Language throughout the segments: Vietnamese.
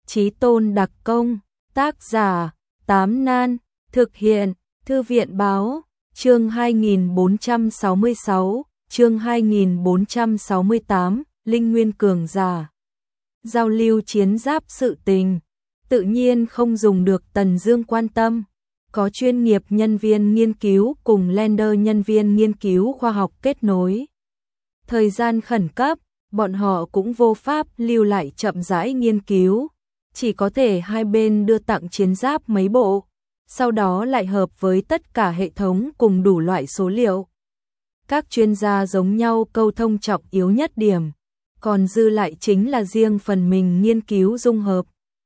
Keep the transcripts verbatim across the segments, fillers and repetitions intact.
Chí Tôn đặc công, tác giả, Tám Nan, thực hiện, Thư viện báo, chương hai nghìn bốn trăm sáu mươi sáu, chương hai nghìn bốn trăm sáu mươi tám, Linh Nguyên cường giả. Giao lưu chiến giáp sự tình, tự nhiên không dùng được Tần Dương quan tâm, có chuyên nghiệp nhân viên nghiên cứu cùng lender nhân viên nghiên cứu khoa học kết nối. Thời gian khẩn cấp, bọn họ cũng vô pháp lưu lại chậm rãi nghiên cứu, chỉ có thể hai bên đưa tặng chiến giáp mấy bộ, sau đó lại hợp với tất cả hệ thống cùng đủ loại số liệu. Các chuyên gia giống nhau câu thông trọng yếu nhất điểm, còn dư lại chính là riêng phần mình nghiên cứu dung hợp.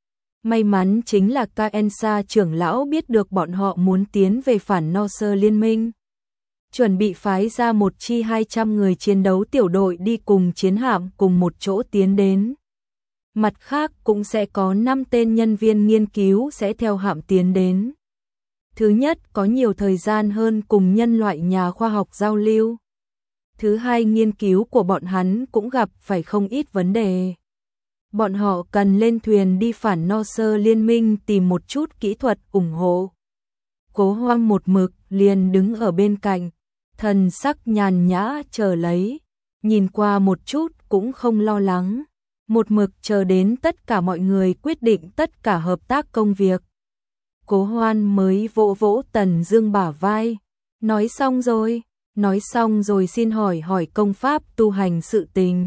May mắn chính là Caensa trưởng lão biết được bọn họ muốn tiến về phản Norse liên minh, chuẩn bị phái ra một chi hai trăm người chiến đấu tiểu đội đi cùng chiến hạm cùng một chỗ tiến đến. Mặt khác cũng sẽ có năm tên nhân viên nghiên cứu sẽ theo hạm tiến đến. Thứ nhất, có nhiều thời gian hơn cùng nhân loại nhà khoa học giao lưu. Thứ hai, nghiên cứu của bọn hắn cũng gặp phải không ít vấn đề. Bọn họ cần lên thuyền đi phản Norse liên minh tìm một chút kỹ thuật ủng hộ. Cố Hoang một mực liền đứng ở bên cạnh, thần sắc nhàn nhã chờ lấy, nhìn qua một chút cũng không lo lắng, một mực chờ đến tất cả mọi người quyết định tất cả hợp tác công việc. Cố Hoan mới vỗ vỗ Tần Dương bả vai, nói xong rồi, nói xong rồi xin hỏi hỏi công pháp tu hành sự tình.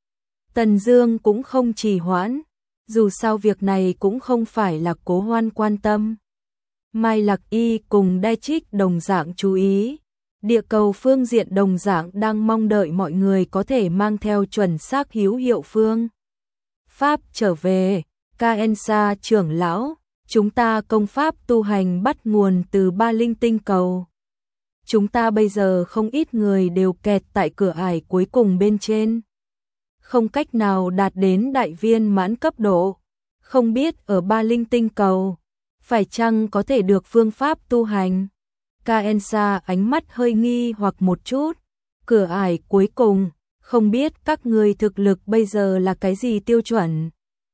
Tần Dương cũng không trì hoãn, dù sao việc này cũng không phải là Cố Hoan quan tâm. Mai Lạc Y cùng Đai Trích đồng dạng chú ý, địa cầu phương diện đồng dạng đang mong đợi mọi người có thể mang theo chuẩn xác hữu hiệu phương pháp trở về. Caensa trưởng lão, chúng ta công pháp tu hành bắt nguồn từ Ba Linh tinh cầu. Chúng ta bây giờ không ít người đều kẹt tại cửa ải cuối cùng bên trên, không cách nào đạt đến đại viên mãn cấp độ. Không biết ở Ba Linh tinh cầu phải chăng có thể được phương pháp tu hành? Caensa ánh mắt hơi nghi hoặc một chút. Cửa ải cuối cùng, không biết các người thực lực bây giờ là cái gì tiêu chuẩn?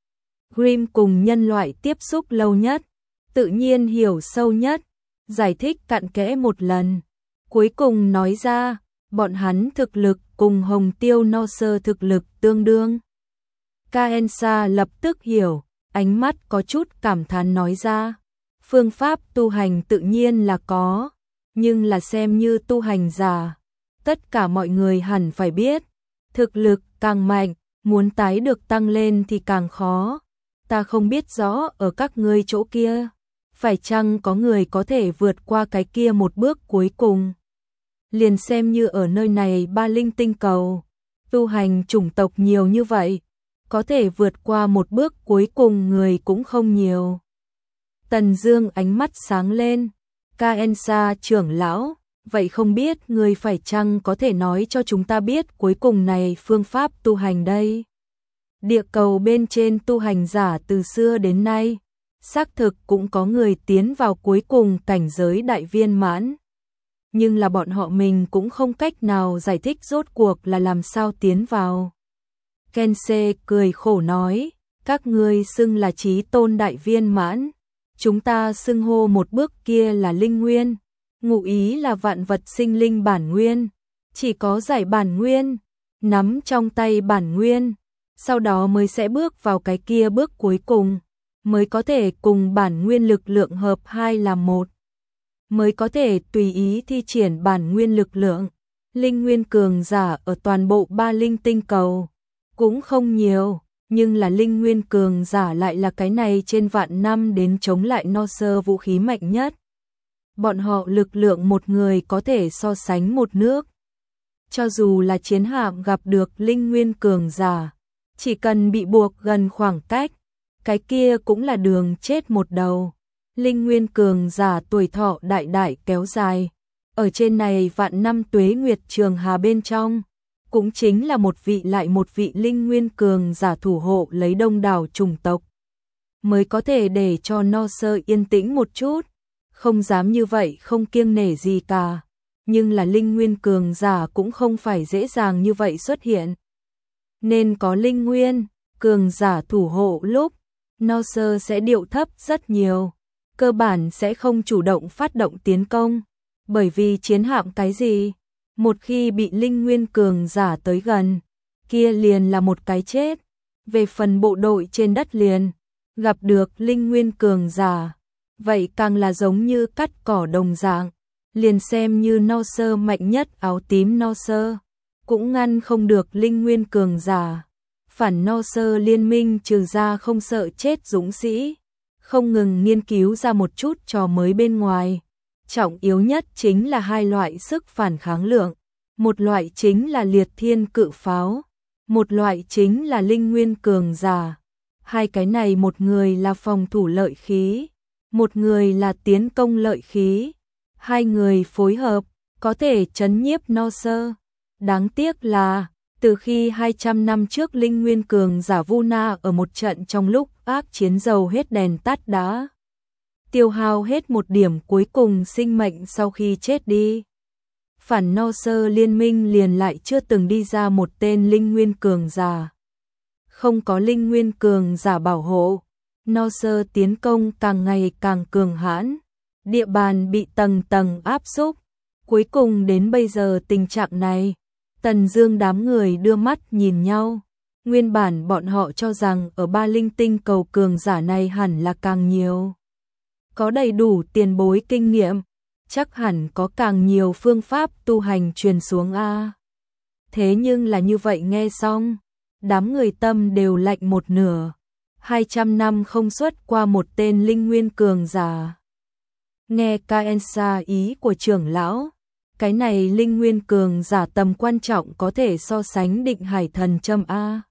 Grim cùng nhân loại tiếp xúc lâu nhất, tự nhiên hiểu sâu nhất, giải thích cặn kẽ một lần. Cuối cùng nói ra, bọn hắn thực lực cùng Hồng Tiêu Norse thực lực tương đương. Caensa lập tức hiểu, ánh mắt có chút cảm thán nói ra, phương pháp tu hành tự nhiên là có, nhưng là xem như tu hành giả, tất cả mọi người hẳn phải biết, thực lực càng mạnh, muốn tái được tăng lên thì càng khó. Ta không biết rõ ở các ngươi chỗ kia, phải chăng có người có thể vượt qua cái kia một bước cuối cùng. Liền xem như ở nơi này Ba Linh tinh cầu, tu hành chủng tộc nhiều như vậy, có thể vượt qua một bước cuối cùng người cũng không nhiều. Tần Dương ánh mắt sáng lên, Caensa trưởng lão, vậy không biết người phải chăng có thể nói cho chúng ta biết cuối cùng này phương pháp tu hành đây? Địa cầu bên trên tu hành giả từ xưa đến nay, xác thực cũng có người tiến vào cuối cùng cảnh giới đại viên mãn. Nhưng là bọn họ mình cũng không cách nào giải thích rốt cuộc là làm sao tiến vào. Kense cười khổ nói, các ngươi xưng là Chí Tôn đại viên mãn, chúng ta xưng hô một bước kia là linh nguyên, ngụ ý là vạn vật sinh linh bản nguyên, chỉ có giải bản nguyên, nắm trong tay bản nguyên, sau đó mới sẽ bước vào cái kia bước cuối cùng, mới có thể cùng bản nguyên lực lượng hợp hai làm một, mới có thể tùy ý thi triển bản nguyên lực lượng. Linh nguyên cường giả ở toàn bộ Ba Linh tinh cầu cũng không nhiều, nhưng là linh nguyên cường giả lại là cái này trên vạn năm đến chống lại Norse vũ khí mạnh nhất. Bọn họ lực lượng một người có thể so sánh một nước. Cho dù là chiến hạm gặp được linh nguyên cường giả, chỉ cần bị buộc gần khoảng cách, cái kia cũng là đường chết một đầu. Linh nguyên cường giả tuổi thọ đại đại kéo dài, ở trên này vạn năm tuế nguyệt trường hà bên trong, cũng chính là một vị lại một vị linh nguyên cường giả thủ hộ lấy đông đảo chủng tộc, mới có thể để cho Norse yên tĩnh một chút, không dám như vậy không kiêng nể gì cả. Nhưng là linh nguyên cường giả cũng không phải dễ dàng như vậy xuất hiện, nên có linh nguyên cường giả thủ hộ lúc Norse sẽ điệu thấp rất nhiều, cơ bản sẽ không chủ động phát động tiến công, bởi vì chiến hạm cái gì, một khi bị linh nguyên cường giả tới gần, kia liền là một cái chết. Về phần bộ đội trên đất liền, gặp được linh nguyên cường giả, vậy càng là giống như cắt cỏ đồng dạng, liền xem như Norse mạnh nhất áo tím Norse, cũng ngăn không được linh nguyên cường giả. Phản Norse liên minh trừ ra không sợ chết dũng sĩ, không ngừng nghiên cứu ra một chút trò mới bên ngoài. Trọng yếu nhất chính là hai loại sức phản kháng lượng, một loại chính là liệt thiên cự pháo, một loại chính là linh nguyên cường giả. Hai cái này một người là phòng thủ lợi khí, một người là tiến công lợi khí. Hai người phối hợp, có thể trấn nhiếp Norse. Đáng tiếc là, từ khi hai trăm năm trước linh nguyên cường giả Vuna ở một trận trong lúc ác chiến dầu hết đèn tắt đã tiêu hao hết một điểm cuối cùng sinh mệnh sau khi chết đi. Phản Norse liên minh liền lại chưa từng đi ra một tên linh nguyên cường giả. Không có linh nguyên cường giả bảo hộ, Norse tiến công càng ngày càng cường hãn, địa bàn bị tầng tầng áp xúc. Cuối cùng đến bây giờ tình trạng này, Tần Dương đám người đưa mắt nhìn nhau. Nguyên bản bọn họ cho rằng ở ba linh tinh cầu cường giả này hẳn là càng nhiều, có đầy đủ tiền bối kinh nghiệm, chắc hẳn có càng nhiều phương pháp tu hành truyền xuống a. Thế nhưng là như vậy nghe xong, đám người tâm đều lạnh một nửa. hai trăm năm không xuất qua một tên linh nguyên cường giả. Nghe Kaensa ý của trưởng lão, cái này linh nguyên cường giả tầm quan trọng có thể so sánh định hải thần châm a.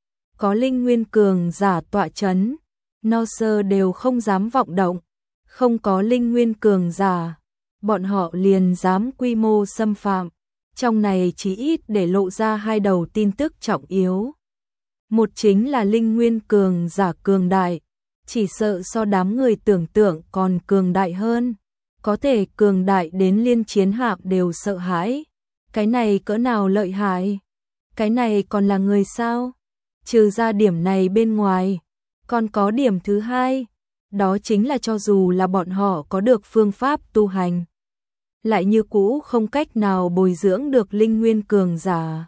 Có linh nguyên cường giả tọa chấn, Norse đều không dám vọng động, không có linh nguyên cường giả, bọn họ liền dám quy mô xâm phạm. Trong này chỉ ít để lộ ra hai đầu tin tức trọng yếu. Một chính là linh nguyên cường giả cường đại, chỉ sợ so đám người tưởng tượng còn cường đại hơn, có thể cường đại đến liên chiến hạm đều sợ hãi. Cái này cỡ nào lợi hại? Cái này còn là người sao? Trừ ra điểm này bên ngoài, còn có điểm thứ hai, đó chính là cho dù là bọn họ có được phương pháp tu hành, lại như cũ không cách nào bồi dưỡng được linh nguyên cường giả.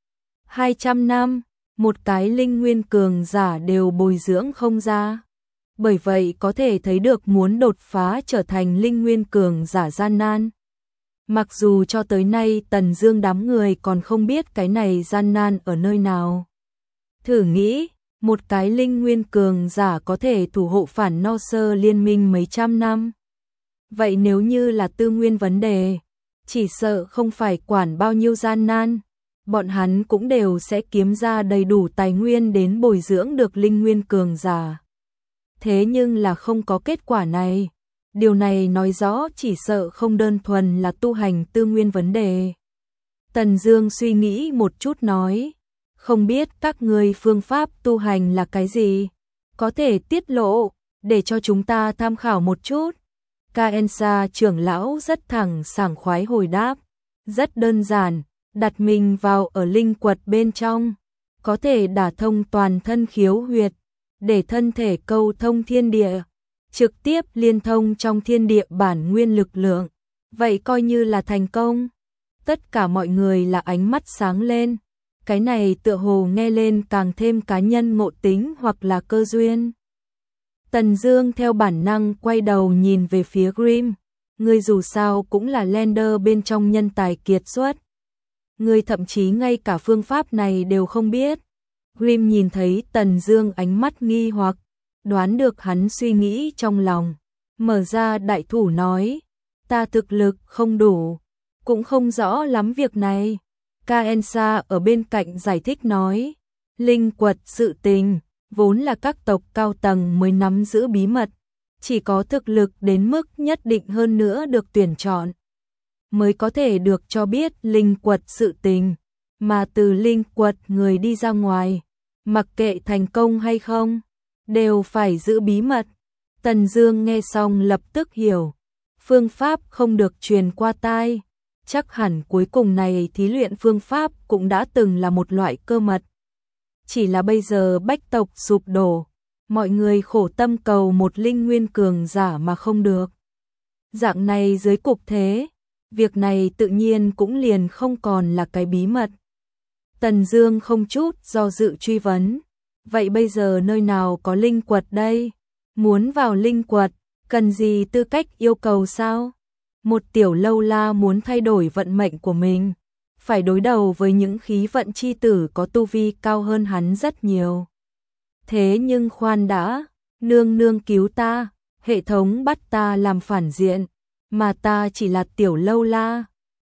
hai trăm năm, một cái linh nguyên cường giả đều bồi dưỡng không ra. Bởi vậy có thể thấy được muốn đột phá trở thành linh nguyên cường giả gian nan. Mặc dù cho tới nay Tần Dương đám người còn không biết cái này gian nan ở nơi nào. Thử nghĩ, một cái linh nguyên cường giả có thể thủ hộ phản Norse liên minh mấy trăm năm. Vậy nếu như là tư nguyên vấn đề, chỉ sợ không phải quản bao nhiêu gian nan, bọn hắn cũng đều sẽ kiếm ra đầy đủ tài nguyên đến bồi dưỡng được linh nguyên cường giả. Thế nhưng là không có kết quả này. Điều này nói rõ chỉ sợ không đơn thuần là tu hành tư nguyên vấn đề. Tần Dương suy nghĩ một chút nói, không biết các ngươi phương pháp tu hành là cái gì, có thể tiết lộ để cho chúng ta tham khảo một chút. Kaensa trưởng lão rất thẳng sảng khoái hồi đáp, rất đơn giản, đặt mình vào ở linh quật bên trong, có thể đả thông toàn thân khiếu huyệt, để thân thể câu thông thiên địa, trực tiếp liên thông trong thiên địa bản nguyên lực lượng, vậy coi như là thành công. Tất cả mọi người là ánh mắt sáng lên, cái này tựa hồ nghe lên càng thêm cá nhân ngộ tính hoặc là cơ duyên. Tần Dương theo bản năng quay đầu nhìn về phía Grimm, ngươi dù sao cũng là Lender bên trong nhân tài kiệt xuất. Ngươi thậm chí ngay cả phương pháp này đều không biết. Grimm nhìn thấy Tần Dương ánh mắt nghi hoặc, đoán được hắn suy nghĩ trong lòng, mở ra đại thủ nói, ta thực lực không đủ, cũng không rõ lắm việc này. Kaensa ở bên cạnh giải thích nói, linh quật sự tình, vốn là các tộc cao tầng mới nắm giữ bí mật, chỉ có thực lực đến mức nhất định hơn nữa được tuyển chọn, mới có thể được cho biết linh quật sự tình, mà từ linh quật người đi ra ngoài, mặc kệ thành công hay không, đều phải giữ bí mật. Tần Dương nghe xong lập tức hiểu, phương pháp không được truyền qua tai, chắc hẳn cuối cùng này thí luyện phương pháp cũng đã từng là một loại cơ mật. Chỉ là bây giờ bách tộc sụp đổ, mọi người khổ tâm cầu một linh nguyên cường giả mà không được. Dạng này dưới cục thế, việc này tự nhiên cũng liền không còn là cái bí mật. Tần Dương không chút do dự truy vấn, vậy bây giờ nơi nào có linh quật đây? Muốn vào linh quật, cần gì tư cách yêu cầu sao? Một tiểu lâu la muốn thay đổi vận mệnh của mình, phải đối đầu với những khí vận chi tử có tu vi cao hơn hắn rất nhiều. Thế nhưng khoan đã, nương nương cứu ta, hệ thống bắt ta làm phản diện, mà ta chỉ là tiểu lâu la,